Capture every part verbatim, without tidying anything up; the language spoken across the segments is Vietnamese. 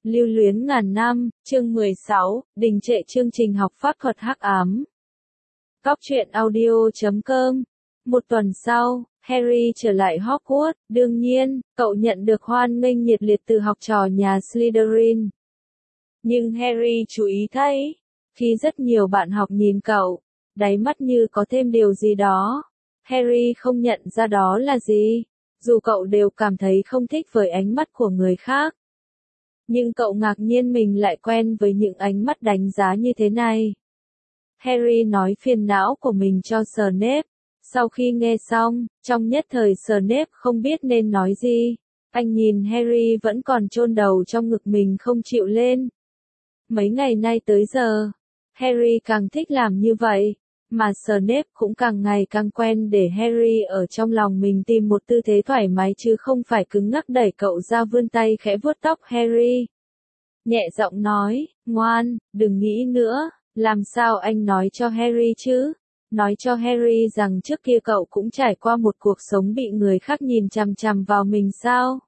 Lưu luyến ngàn năm, chương mười sáu, đình trệ chương trình học pháp thuật hắc ám. Góc truyện audio chấm com. Một tuần sau, Harry trở lại Hogwarts, đương nhiên, cậu nhận được hoan nghênh nhiệt liệt từ học trò nhà Slytherin. Nhưng Harry chú ý thấy, khi rất nhiều bạn học nhìn cậu, đáy mắt như có thêm điều gì đó. Harry không nhận ra đó là gì, dù cậu đều cảm thấy không thích với ánh mắt của người khác. Nhưng cậu ngạc nhiên mình lại quen với những ánh mắt đánh giá như thế này. Harry nói phiền não của mình cho Snape. Sau khi nghe xong, trong nhất thời Snape không biết nên nói gì. Anh nhìn Harry vẫn còn chôn đầu trong ngực mình không chịu lên. Mấy ngày nay tới giờ, Harry càng thích làm như vậy, mà Snape cũng càng ngày càng quen để Harry ở trong lòng mình tìm một tư thế thoải mái chứ không phải cứng ngắc đẩy cậu ra vươn tay khẽ vuốt tóc Harry. Nhẹ giọng nói, ngoan, đừng nghĩ nữa, làm sao anh nói cho Harry chứ? Nói cho Harry rằng trước kia cậu cũng trải qua một cuộc sống bị người khác nhìn chằm chằm vào mình sao?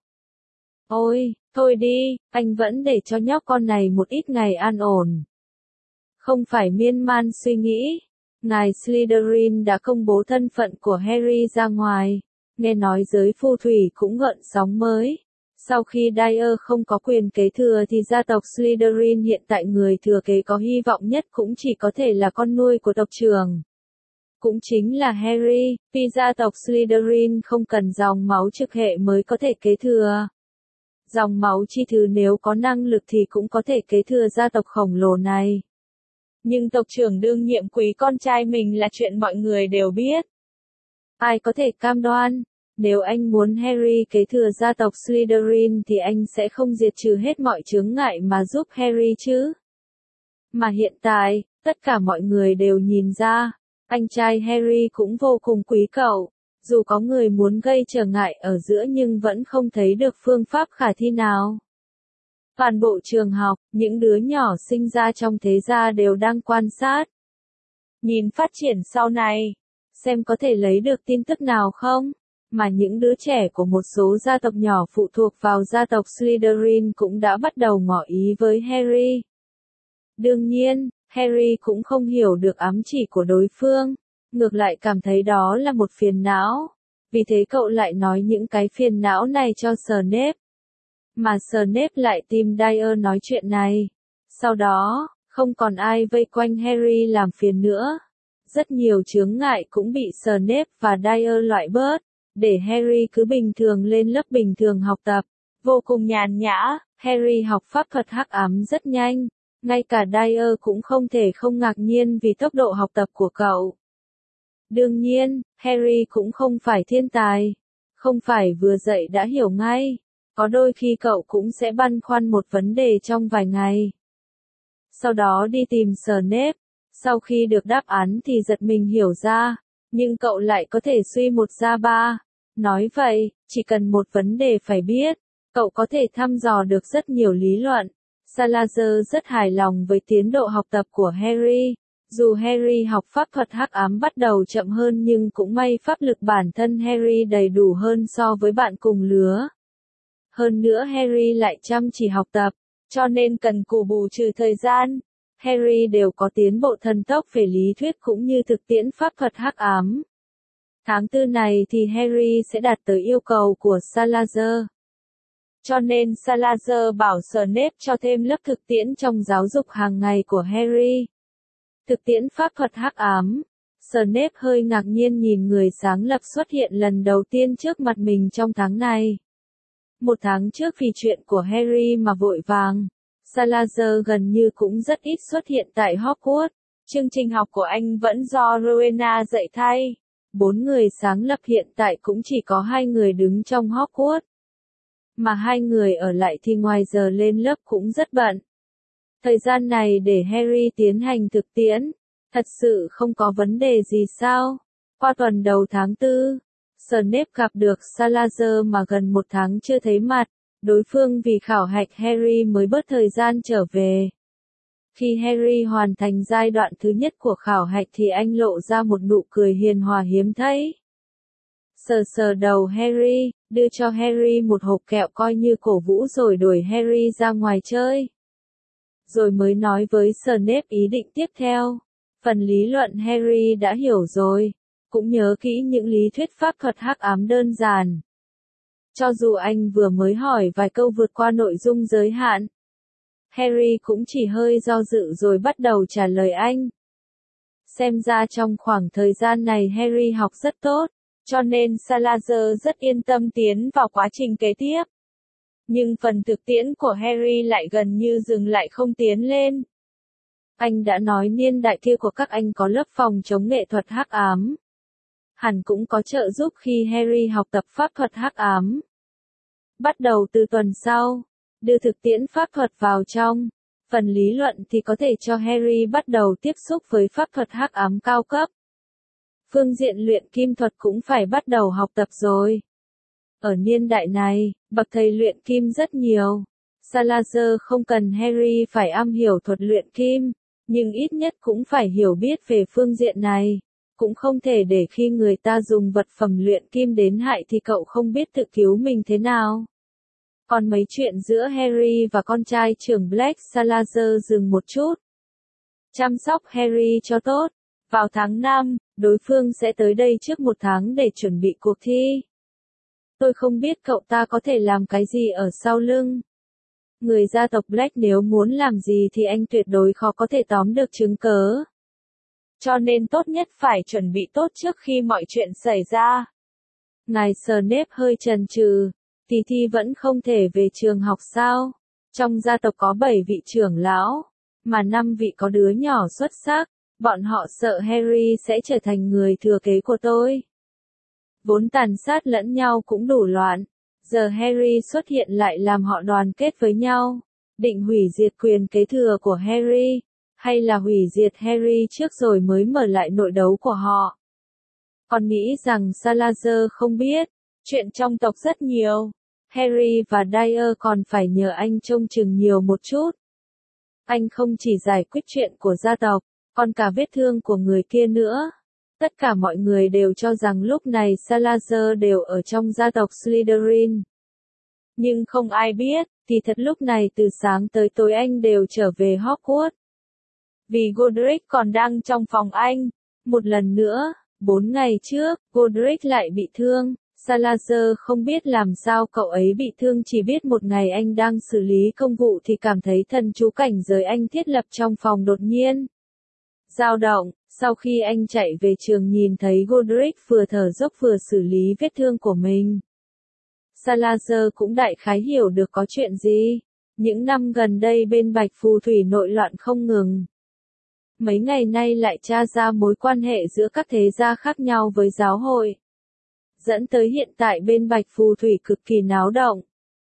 Ôi, thôi đi, anh vẫn để cho nhóc con này một ít ngày an ổn. Không phải miên man suy nghĩ. Ngài Slytherin đã công bố thân phận của Harry ra ngoài, nghe nói giới phù thủy cũng gợn sóng mới. Sau khi Dyer không có quyền kế thừa thì gia tộc Slytherin hiện tại người thừa kế có hy vọng nhất cũng chỉ có thể là con nuôi của tộc trưởng. Cũng chính là Harry, vì gia tộc Slytherin không cần dòng máu trực hệ mới có thể kế thừa. Dòng máu chi thứ nếu có năng lực thì cũng có thể kế thừa gia tộc khổng lồ này. Nhưng tộc trưởng đương nhiệm quý con trai mình là chuyện mọi người đều biết. Ai có thể cam đoan, nếu anh muốn Harry kế thừa gia tộc Slytherin thì anh sẽ không diệt trừ hết mọi chướng ngại mà giúp Harry chứ? Mà hiện tại, tất cả mọi người đều nhìn ra, anh trai Harry cũng vô cùng quý cậu, dù có người muốn gây trở ngại ở giữa nhưng vẫn không thấy được phương pháp khả thi nào. Toàn bộ trường học, những đứa nhỏ sinh ra trong thế gia đều đang quan sát. Nhìn phát triển sau này, xem có thể lấy được tin tức nào không, mà những đứa trẻ của một số gia tộc nhỏ phụ thuộc vào gia tộc Slytherin cũng đã bắt đầu ngỏ ý với Harry. Đương nhiên, Harry cũng không hiểu được ám chỉ của đối phương, ngược lại cảm thấy đó là một phiền não, vì thế cậu lại nói những cái phiền não này cho Snape. Mà Snape lại tìm Dyer nói chuyện này. Sau đó, không còn ai vây quanh Harry làm phiền nữa. Rất nhiều chướng ngại cũng bị Snape và Dyer loại bớt, để Harry cứ bình thường lên lớp bình thường học tập. Vô cùng nhàn nhã, Harry học pháp thuật hắc ám rất nhanh. Ngay cả Dyer cũng không thể không ngạc nhiên vì tốc độ học tập của cậu. Đương nhiên, Harry cũng không phải thiên tài. Không phải vừa dậy đã hiểu ngay. Có đôi khi cậu cũng sẽ băn khoăn một vấn đề trong vài ngày. Sau đó đi tìm Snape. Sau khi được đáp án thì giật mình hiểu ra. Nhưng cậu lại có thể suy một ra ba. Nói vậy, chỉ cần một vấn đề phải biết, cậu có thể thăm dò được rất nhiều lý luận. Salazar rất hài lòng với tiến độ học tập của Harry. Dù Harry học pháp thuật hắc ám bắt đầu chậm hơn nhưng cũng may pháp lực bản thân Harry đầy đủ hơn so với bạn cùng lứa. Hơn nữa Harry lại chăm chỉ học tập, cho nên cần cù bù trừ thời gian. Harry đều có tiến bộ thần tốc về lý thuyết cũng như thực tiễn pháp thuật hắc ám. Tháng tư này thì Harry sẽ đạt tới yêu cầu của Salazar. Cho nên Salazar bảo Snape cho thêm lớp thực tiễn trong giáo dục hàng ngày của Harry. Thực tiễn pháp thuật hắc ám. Snape hơi ngạc nhiên nhìn người sáng lập xuất hiện lần đầu tiên trước mặt mình trong tháng này. Một tháng trước vì chuyện của Harry mà vội vàng, Salazar gần như cũng rất ít xuất hiện tại Hogwarts. Chương trình học của anh vẫn do Rowena dạy thay. Bốn người sáng lập hiện tại cũng chỉ có hai người đứng trong Hogwarts. Mà hai người ở lại thì ngoài giờ lên lớp cũng rất bận. Thời gian này để Harry tiến hành thực tiễn, thật sự không có vấn đề gì sao? Qua tuần đầu tháng tư, Snape gặp được Salazar mà gần một tháng chưa thấy mặt, đối phương vì khảo hạch Harry mới bớt thời gian trở về. Khi Harry hoàn thành giai đoạn thứ nhất của khảo hạch thì anh lộ ra một nụ cười hiền hòa hiếm thấy. Sờ sờ đầu Harry, đưa cho Harry một hộp kẹo coi như cổ vũ rồi đuổi Harry ra ngoài chơi. Rồi mới nói với Snape ý định tiếp theo. Phần lý luận Harry đã hiểu rồi, cũng nhớ kỹ những lý thuyết pháp thuật hắc ám đơn giản. Cho dù anh vừa mới hỏi vài câu vượt qua nội dung giới hạn, Harry cũng chỉ hơi do dự rồi bắt đầu trả lời anh. Xem ra trong khoảng thời gian này Harry học rất tốt, cho nên Salazar rất yên tâm tiến vào quá trình kế tiếp. Nhưng phần thực tiễn của Harry lại gần như dừng lại không tiến lên. Anh đã nói niên đại kia của các anh có lớp phòng chống nghệ thuật hắc ám. Hẳn cũng có trợ giúp khi Harry học tập pháp thuật hắc ám. Bắt đầu từ tuần sau, đưa thực tiễn pháp thuật vào trong. Phần lý luận thì có thể cho Harry bắt đầu tiếp xúc với pháp thuật hắc ám cao cấp. Phương diện luyện kim thuật cũng phải bắt đầu học tập rồi. Ở niên đại này, bậc thầy luyện kim rất nhiều. Salazar không cần Harry phải am hiểu thuật luyện kim, nhưng ít nhất cũng phải hiểu biết về phương diện này. Cũng không thể để khi người ta dùng vật phẩm luyện kim đến hại thì cậu không biết tự cứu mình thế nào. Còn mấy chuyện giữa Harry và con trai trưởng Black, Salazar dừng một chút. Chăm sóc Harry cho tốt. Vào tháng năm, đối phương sẽ tới đây trước một tháng để chuẩn bị cuộc thi. Tôi không biết cậu ta có thể làm cái gì ở sau lưng. Người gia tộc Black nếu muốn làm gì thì anh tuyệt đối khó có thể tóm được chứng cớ. Cho nên tốt nhất phải chuẩn bị tốt trước khi mọi chuyện xảy ra. Ngài Snape hơi chần chừ, Thì Thi vẫn không thể về trường học sao? Trong gia tộc có bảy vị trưởng lão, mà năm vị có đứa nhỏ xuất sắc, bọn họ sợ Harry sẽ trở thành người thừa kế của tôi. Vốn tàn sát lẫn nhau cũng đủ loạn, giờ Harry xuất hiện lại làm họ đoàn kết với nhau, định hủy diệt quyền kế thừa của Harry, hay là hủy diệt Harry trước rồi mới mở lại nội đấu của họ. Còn nghĩ rằng Salazar không biết, chuyện trong tộc rất nhiều, Harry và Dyer còn phải nhờ anh trông chừng nhiều một chút. Anh không chỉ giải quyết chuyện của gia tộc, còn cả vết thương của người kia nữa. Tất cả mọi người đều cho rằng lúc này Salazar đều ở trong gia tộc Slytherin. Nhưng không ai biết, thì thật lúc này từ sáng tới tối anh đều trở về Hogwarts. Vì Godric còn đang trong phòng anh. Một lần nữa, bốn ngày trước, Godric lại bị thương. Salazar không biết làm sao cậu ấy bị thương, chỉ biết một ngày anh đang xử lý công vụ thì cảm thấy thần chú cảnh giới anh thiết lập trong phòng đột nhiên dao động. Sau khi anh chạy về trường nhìn thấy Godric vừa thở dốc vừa xử lý vết thương của mình. Salazar cũng đại khái hiểu được có chuyện gì. Những năm gần đây bên Bạch Phù Thủy nội loạn không ngừng. Mấy ngày nay lại tra ra mối quan hệ giữa các thế gia khác nhau với giáo hội. Dẫn tới hiện tại bên Bạch Phù Thủy cực kỳ náo động.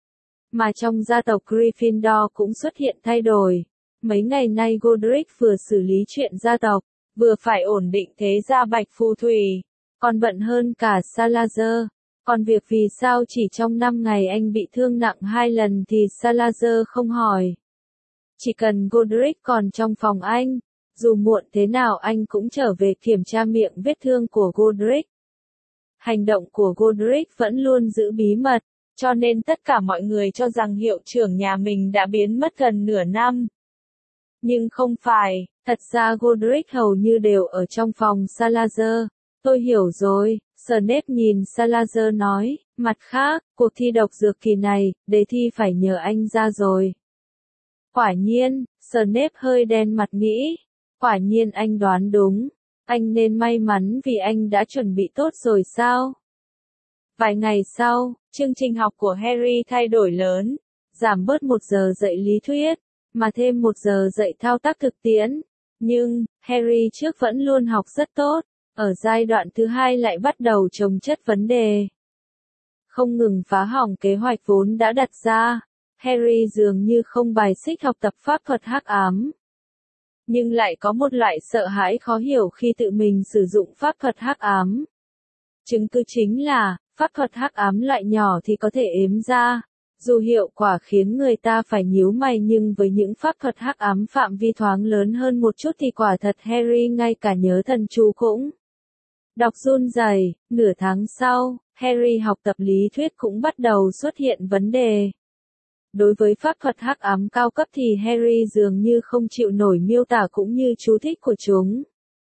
Mà trong gia tộc Gryffindor cũng xuất hiện thay đổi. Mấy ngày nay Godric vừa xử lý chuyện gia tộc, vừa phải ổn định thế gia Bạch Phù Thủy, còn bận hơn cả Salazar. Còn việc vì sao chỉ trong năm ngày anh bị thương nặng hai lần thì Salazar không hỏi. Chỉ cần Godric còn trong phòng anh, dù muộn thế nào anh cũng trở về kiểm tra miệng vết thương của Godric. Hành động của Godric vẫn luôn giữ bí mật, cho nên tất cả mọi người cho rằng hiệu trưởng nhà mình đã biến mất gần nửa năm. Nhưng không phải, thật ra Godric hầu như đều ở trong phòng Salazar. Tôi hiểu rồi, Snape nhìn Salazar nói, mặt khác, cuộc thi độc dược kỳ này, đề thi phải nhờ anh ra rồi. Quả nhiên, Snape hơi đen mặt nghĩ, quả nhiên anh đoán đúng, anh nên may mắn vì anh đã chuẩn bị tốt rồi sao? Vài ngày sau, chương trình học của Harry thay đổi lớn, giảm bớt một giờ dạy lý thuyết, mà thêm một giờ dạy thao tác thực tiễn. Nhưng, Harry trước vẫn luôn học rất tốt, ở giai đoạn thứ hai lại bắt đầu chồng chất vấn đề. Không ngừng phá hỏng kế hoạch vốn đã đặt ra, Harry dường như không bài xích học tập pháp thuật hắc ám. Nhưng lại có một loại sợ hãi khó hiểu khi tự mình sử dụng pháp thuật hắc ám. Chứng cứ chính là, pháp thuật hắc ám loại nhỏ thì có thể ếm ra. Dù hiệu quả khiến người ta phải nhíu mày nhưng với những pháp thuật hắc ám phạm vi thoáng lớn hơn một chút thì quả thật Harry ngay cả nhớ thần chú cũng đọc run rẩy. Nửa tháng sau, Harry học tập lý thuyết cũng bắt đầu xuất hiện vấn đề. Đối với pháp thuật hắc ám cao cấp thì Harry dường như không chịu nổi miêu tả cũng như chú thích của chúng.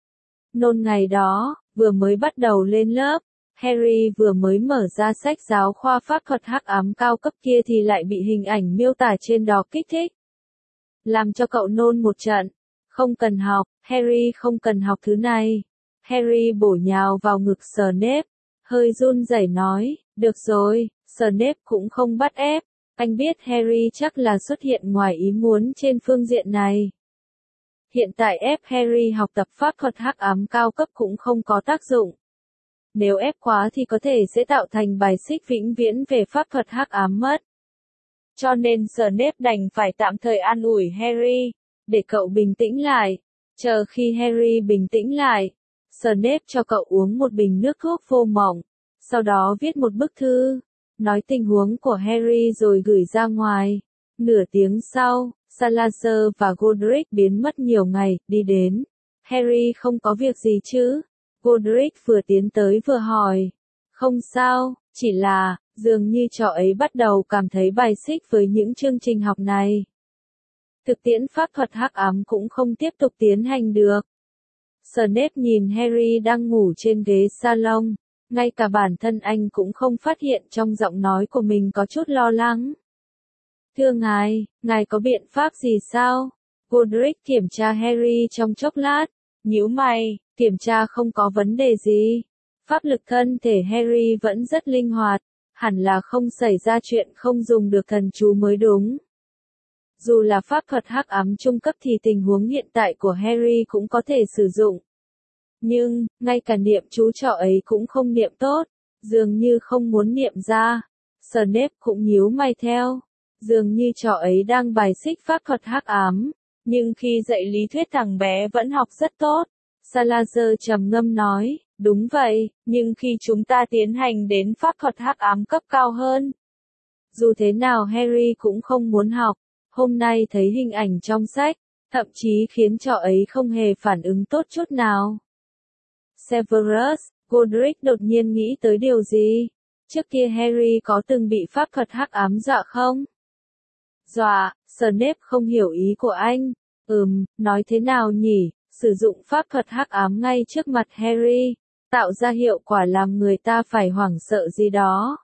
Nôn ngày đó, vừa mới bắt đầu lên lớp, Harry vừa mới mở ra sách giáo khoa pháp thuật hắc ám cao cấp kia thì lại bị hình ảnh miêu tả trên đó kích thích. Làm cho cậu nôn một trận. Không cần học, Harry không cần học thứ này. Harry bổ nhào vào ngực Snape, hơi run rẩy nói, được rồi, Snape cũng không bắt ép. Anh biết Harry chắc là xuất hiện ngoài ý muốn trên phương diện này. Hiện tại ép Harry học tập pháp thuật hắc ám cao cấp cũng không có tác dụng. Nếu ép quá thì có thể sẽ tạo thành bài xích vĩnh viễn về pháp thuật hắc ám mất. Cho nên Snape đành phải tạm thời an ủi Harry, để cậu bình tĩnh lại. Chờ khi Harry bình tĩnh lại, Snape cho cậu uống một bình nước thuốc vô mỏng, sau đó viết một bức thư, nói tình huống của Harry rồi gửi ra ngoài. Nửa tiếng sau, Salazar và Godric biến mất nhiều ngày, đi đến. Harry không có việc gì chứ? Godric vừa tiến tới vừa hỏi. Không sao, chỉ là, dường như trò ấy bắt đầu cảm thấy bài xích với những chương trình học này. Thực tiễn pháp thuật hắc ám cũng không tiếp tục tiến hành được. Snape nhìn Harry đang ngủ trên ghế salon, ngay cả bản thân anh cũng không phát hiện trong giọng nói của mình có chút lo lắng. Thưa ngài, ngài có biện pháp gì sao? Godric kiểm tra Harry trong chốc lát, nhíu mày, kiểm tra không có vấn đề gì. Pháp lực thân thể Harry vẫn rất linh hoạt, hẳn là không xảy ra chuyện không dùng được thần chú mới đúng. Dù là pháp thuật hắc ám trung cấp thì tình huống hiện tại của Harry cũng có thể sử dụng. Nhưng, ngay cả niệm chú trọ ấy cũng không niệm tốt, dường như không muốn niệm ra. Snape cũng nhíu mày theo, dường như trò ấy đang bài xích pháp thuật hắc ám, nhưng khi dạy lý thuyết thằng bé vẫn học rất tốt. Salazar trầm ngâm nói, đúng vậy, nhưng khi chúng ta tiến hành đến pháp thuật hắc ám cấp cao hơn, dù thế nào Harry cũng không muốn học. Hôm nay thấy hình ảnh trong sách, thậm chí khiến trò ấy không hề phản ứng tốt chút nào. Severus, Godric đột nhiên nghĩ tới điều gì? Trước kia Harry có từng bị pháp thuật hắc ám dọa không? Dọa, Snape không hiểu ý của anh. Ừm, nói thế nào nhỉ? Sử dụng pháp thuật hắc ám ngay trước mặt Harry, tạo ra hiệu quả làm người ta phải hoảng sợ gì đó.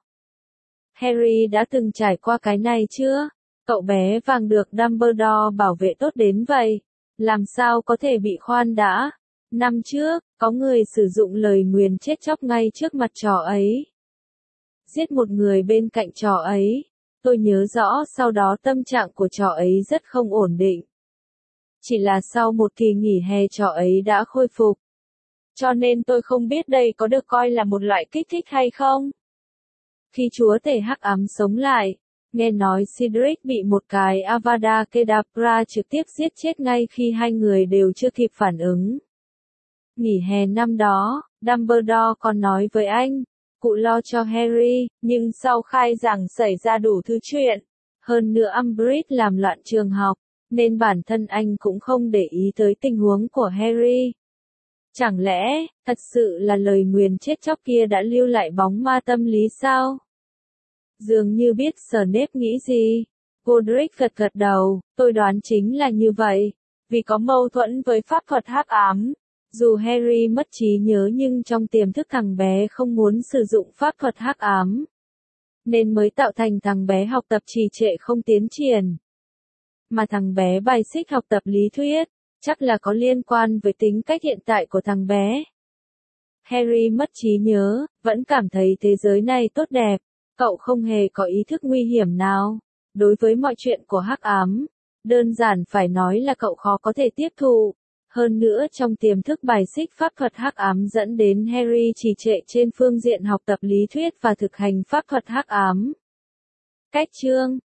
Harry đã từng trải qua cái này chưa? Cậu bé vàng được Dumbledore bảo vệ tốt đến vậy, làm sao có thể bị khoan đã? Năm trước, có người sử dụng lời nguyền chết chóc ngay trước mặt trò ấy. Giết một người bên cạnh trò ấy. Tôi nhớ rõ sau đó tâm trạng của trò ấy rất không ổn định. Chỉ là sau một kỳ nghỉ hè trò ấy đã khôi phục. Cho nên tôi không biết đây có được coi là một loại kích thích hay không? Khi chúa tể hắc ám sống lại, nghe nói Cedric bị một cái Avada Kedavra trực tiếp giết chết ngay khi hai người đều chưa kịp phản ứng. Nghỉ hè năm đó, Dumbledore còn nói với anh, cụ lo cho Harry, nhưng sau khai rằng xảy ra đủ thứ chuyện. Hơn nữa Umbridge làm loạn trường học, nên bản thân anh cũng không để ý tới tình huống của Harry. Chẳng lẽ, thật sự là lời nguyền chết chóc kia đã lưu lại bóng ma tâm lý sao? Dường như biết Snape nghĩ gì. Godric gật gật đầu, tôi đoán chính là như vậy. Vì có mâu thuẫn với pháp thuật hắc ám. Dù Harry mất trí nhớ nhưng trong tiềm thức thằng bé không muốn sử dụng pháp thuật hắc ám. Nên mới tạo thành thằng bé học tập trì trệ không tiến triển. Mà thằng bé bài xích học tập lý thuyết, chắc là có liên quan với tính cách hiện tại của thằng bé. Harry mất trí nhớ, vẫn cảm thấy thế giới này tốt đẹp. Cậu không hề có ý thức nguy hiểm nào. Đối với mọi chuyện của hắc ám, đơn giản phải nói là cậu khó có thể tiếp thụ. Hơn nữa trong tiềm thức bài xích pháp thuật hắc ám dẫn đến Harry trì trệ trên phương diện học tập lý thuyết và thực hành pháp thuật hắc ám. Cách chương